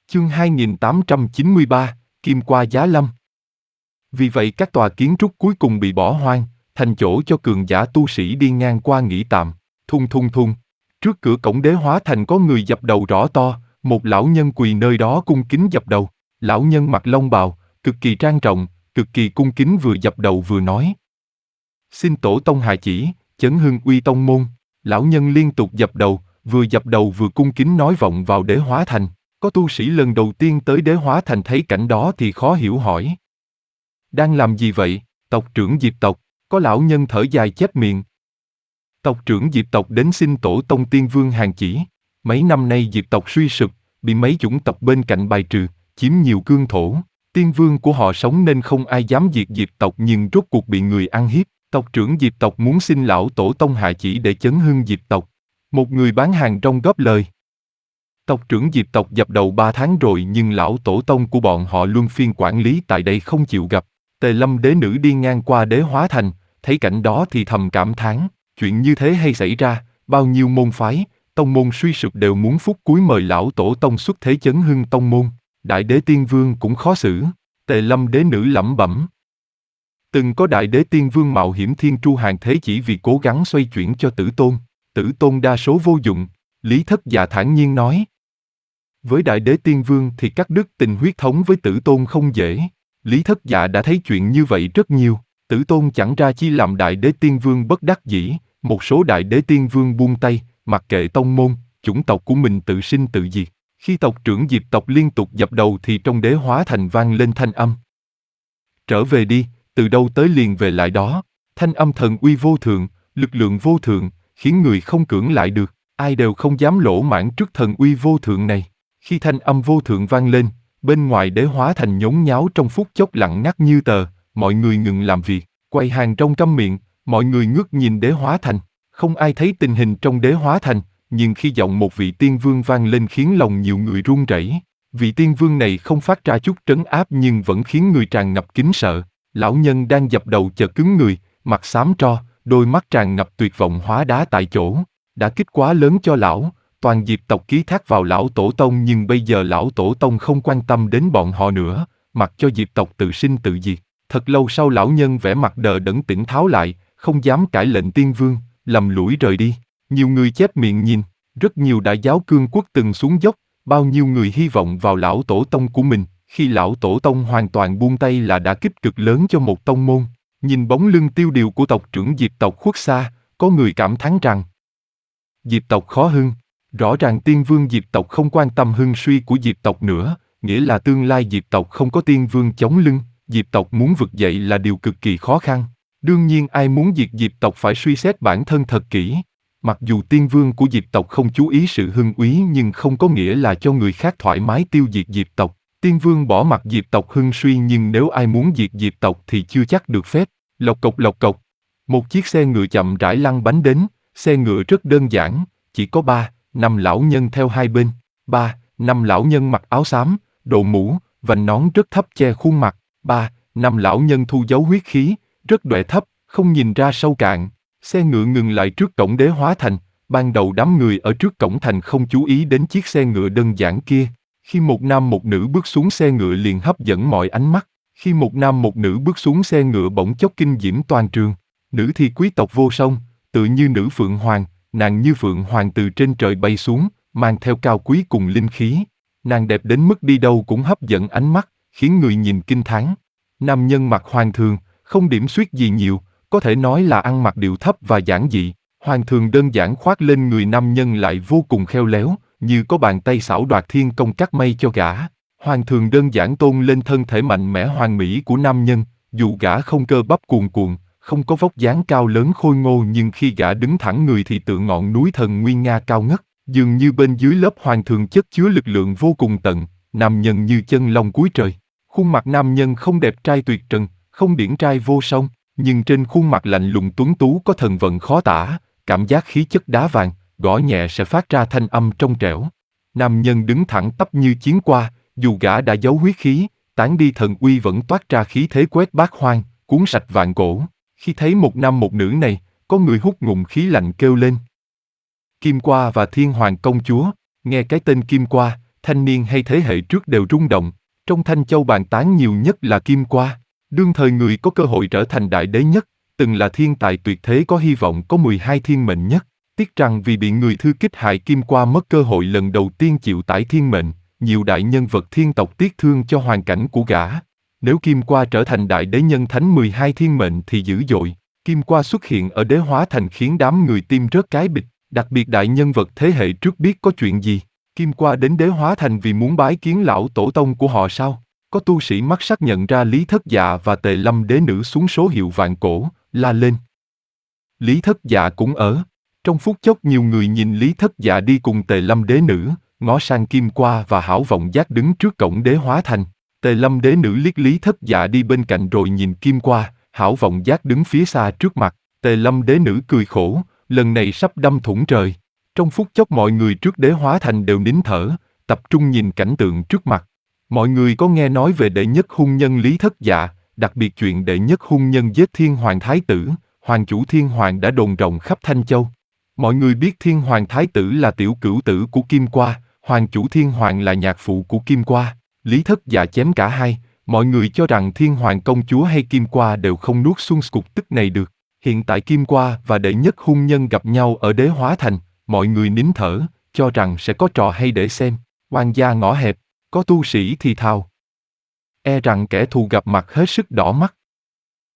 Chương 2893, Kim qua giá lâm. Vì vậy các tòa kiến trúc cuối cùng bị bỏ hoang, thành chỗ cho cường giả tu sĩ đi ngang qua nghỉ tạm. Thung thung thung. Trước cửa cổng Đế Hóa Thành có người dập đầu rõ to, một lão nhân quỳ nơi đó cung kính dập đầu. Lão nhân mặc long bào, cực kỳ trang trọng, cực kỳ cung kính vừa dập đầu vừa nói: Xin tổ tông hạ chỉ, chấn hưng uy tông môn. Lão nhân liên tục dập đầu vừa cung kính nói vọng vào Đế Hóa Thành. Có tu sĩ lần đầu tiên tới Đế Hóa Thành thấy cảnh đó thì khó hiểu hỏi: Đang làm gì vậy? Tộc trưởng Diệp tộc. Có lão nhân thở dài chép miệng: Tộc trưởng Diệp tộc đến xin tổ tông Tiên Vương hàng chỉ. Mấy năm nay Diệp tộc suy sụp, bị mấy chủng tộc bên cạnh bài trừ, chiếm nhiều cương thổ. Tiên Vương của họ sống nên không ai dám diệt Diệp tộc, nhưng rốt cuộc bị người ăn hiếp. Tộc trưởng Diệp tộc muốn xin lão tổ tông hạ chỉ để chấn hưng Diệp tộc. Một người bán hàng rong góp lời. Tộc trưởng Diệp tộc dập đầu 3 tháng rồi nhưng lão tổ tông của bọn họ luân phiên quản lý tại đây không chịu gặp. Tề Lâm đế nữ đi ngang qua Đế Hóa Thành, thấy cảnh đó thì thầm cảm thán, chuyện như thế hay xảy ra, bao nhiêu môn phái, tông môn suy sụp đều muốn phút cuối mời lão tổ tông xuất thế chấn hưng tông môn. Đại đế tiên vương cũng khó xử. Tề Lâm đế nữ lẩm bẩm. Từng có đại đế tiên vương mạo hiểm thiên tru hàng thế chỉ vì cố gắng xoay chuyển cho tử tôn. Tử tôn đa số vô dụng. Lý Thất Dạ thản nhiên nói. Với đại đế tiên vương thì cắt đứt tình huyết thống với tử tôn không dễ. Lý Thất Dạ đã thấy chuyện như vậy rất nhiều. Tử tôn chẳng ra chi làm đại đế tiên vương bất đắc dĩ. Một số đại đế tiên vương buông tay, mặc kệ tông môn, chủng tộc của mình tự sinh tự diệt. Khi tộc trưởng Diệp tộc liên tục dập đầu thì trong Đế Hóa Thành vang lên thanh âm. Trở về đi, từ đâu tới liền về lại đó. Thanh âm thần uy vô thượng, lực lượng vô thượng, khiến người không cưỡng lại được. Ai đều không dám lỗ mãng trước thần uy vô thượng này. Khi thanh âm vô thượng vang lên, bên ngoài Đế Hóa Thành nhốn nháo trong phút chốc lặng ngắt như tờ. Mọi người ngừng làm việc, quay hàng rong câm miệng, mọi người ngước nhìn Đế Hóa Thành. Không ai thấy tình hình trong Đế Hóa Thành, nhưng khi giọng một vị tiên vương vang lên khiến lòng nhiều người run rẩy. Vị tiên vương này không phát ra chút trấn áp nhưng vẫn khiến người tràn ngập kính sợ. Lão nhân đang dập đầu chợt cứng người, mặt xám tro, đôi mắt tràn ngập tuyệt vọng hóa đá tại chỗ. Đã kích quá lớn cho lão, toàn Diệp tộc ký thác vào lão tổ tông nhưng bây giờ lão tổ tông không quan tâm đến bọn họ nữa, mặc cho Diệp tộc tự sinh tự diệt. Thật lâu sau lão nhân vẻ mặt đờ đẫn tỉnh tháo lại, không dám cãi lệnh tiên vương, lầm lũi rời đi. Nhiều người chép miệng nhìn, rất nhiều đại giáo cương quốc từng xuống dốc, bao nhiêu người hy vọng vào lão tổ tông của mình, khi lão tổ tông hoàn toàn buông tay là đã kích cực lớn cho một tông môn. Nhìn bóng lưng tiêu điều của tộc trưởng Diệp tộc khuất xa, có người cảm thán rằng Diệp tộc khó hưng. Rõ ràng tiên vương Diệp tộc không quan tâm hưng suy của Diệp tộc nữa, nghĩa là tương lai Diệp tộc không có tiên vương chống lưng, Diệp tộc muốn vực dậy là điều cực kỳ khó khăn. Đương nhiên ai muốn diệt Diệp tộc phải suy xét bản thân thật kỹ. Mặc dù tiên vương của Diệp tộc không chú ý sự hưng úy nhưng không có nghĩa là cho người khác thoải mái tiêu diệt Diệp tộc. Tiên vương bỏ mặc Diệp tộc hưng suy nhưng nếu ai muốn diệt Diệp tộc thì chưa chắc được phép. Lộc cộc lộc cộc. Một chiếc xe ngựa chậm rãi lăn bánh đến, xe ngựa rất đơn giản, chỉ có 3-5 lão nhân theo hai bên. 3-5 lão nhân mặc áo xám, đội mũ, vành nón rất thấp che khuôn mặt. 3-5 lão nhân thu giấu huyết khí, rất đoệ thấp, không nhìn ra sâu cạn. Xe ngựa ngừng lại trước cổng Đế Hóa Thành. Ban đầu đám người ở trước cổng thành không chú ý đến chiếc xe ngựa đơn giản kia. Khi một nam một nữ bước xuống xe ngựa liền hấp dẫn mọi ánh mắt. Khi một nam một nữ bước xuống xe ngựa bỗng chốc kinh diễm toàn trường. Nữ thì quý tộc vô song, tự như nữ phượng hoàng, nàng như phượng hoàng từ trên trời bay xuống, mang theo cao quý cùng linh khí. Nàng đẹp đến mức đi đâu cũng hấp dẫn ánh mắt, khiến người nhìn kinh thán. Nam nhân mặc hoàng thường, không điểm xuyết gì nhiều, có thể nói là ăn mặc điệu thấp và giản dị. Hoàng thường đơn giản khoác lên người nam nhân lại vô cùng khéo léo, như có bàn tay xảo đoạt thiên công cắt mây cho gã. Hoàng thường đơn giản tôn lên thân thể mạnh mẽ hoàn mỹ của nam nhân, dù gã không cơ bắp cuồn cuộn, không có vóc dáng cao lớn khôi ngô nhưng khi gã đứng thẳng người thì tựa ngọn núi thần nguy nga cao ngất, dường như bên dưới lớp hoàng thường chất chứa lực lượng vô cùng tận, nam nhân như chân long cuối trời. Khuôn mặt nam nhân không đẹp trai tuyệt trần, không điển trai vô song, nhưng trên khuôn mặt lạnh lùng tuấn tú có thần vận khó tả, cảm giác khí chất đá vàng, gõ nhẹ sẽ phát ra thanh âm trong trẻo. Nam nhân đứng thẳng tắp như chiến qua, dù gã đã giấu huyết khí, tán đi thần uy vẫn toát ra khí thế quét bát hoang, cuốn sạch vạn cổ. Khi thấy một nam một nữ này, có người hút ngụm khí lạnh kêu lên. Kim Qua và Thiên Hoàng công chúa. Nghe cái tên Kim Qua, thanh niên hay thế hệ trước đều rung động. Trong Thanh Châu bàn tán nhiều nhất là Kim Qua. Đương thời người có cơ hội trở thành đại đế nhất, từng là thiên tài tuyệt thế có hy vọng có 12 thiên mệnh nhất. Tiếc rằng vì bị người thư kích hại Kim Qua mất cơ hội lần đầu tiên chịu tải thiên mệnh, nhiều đại nhân vật thiên tộc tiếc thương cho hoàn cảnh của gã. Nếu Kim Qua trở thành đại đế nhân thánh 12 thiên mệnh thì dữ dội. Kim Qua xuất hiện ở Đế Hóa Thành khiến đám người tim rớt cái bịch, đặc biệt đại nhân vật thế hệ trước biết có chuyện gì. Kim Qua đến Đế Hóa Thành vì muốn bái kiến lão tổ tông của họ sao? Có tu sĩ mắt sắc nhận ra Lý Thất Dạ và Tề Lâm đế nữ xuống số hiệu vạn cổ, la lên. Lý Thất Dạ cũng ở. Trong phút chốc nhiều người nhìn Lý Thất Dạ đi cùng Tề Lâm đế nữ, ngó sang Kim Qua và Hảo Vọng Giác đứng trước cổng Đế Hóa Thành. Tề Lâm đế nữ liếc Lý Thất Dạ đi bên cạnh rồi nhìn Kim Qua, Hảo Vọng Giác đứng phía xa trước mặt. Tề Lâm đế nữ cười khổ, lần này sắp đâm thủng trời. Trong phút chốc mọi người trước Đế Hóa Thành đều nín thở, tập trung nhìn cảnh tượng trước mặt. Mọi người có nghe nói về đệ nhất hung nhân Lý Thất Dạ, đặc biệt chuyện đệ nhất hung nhân giết Thiên Hoàng Thái Tử, Hoàng chủ Thiên Hoàng đã đồn rộng khắp Thanh Châu. Mọi người biết Thiên Hoàng Thái Tử là tiểu cửu tử của Kim Qua, Hoàng chủ Thiên Hoàng là nhạc phụ của Kim Qua. Lý Thất Dạ chém cả hai, mọi người cho rằng Thiên Hoàng công chúa hay Kim Qua đều không nuốt xuân cục tức này được. Hiện tại Kim Qua và đệ nhất hung nhân gặp nhau ở Đế Hóa Thành, mọi người nín thở, cho rằng sẽ có trò hay để xem. Oan gia ngõ hẹp, có tu sĩ thì thào. E rằng kẻ thù gặp mặt hết sức đỏ mắt.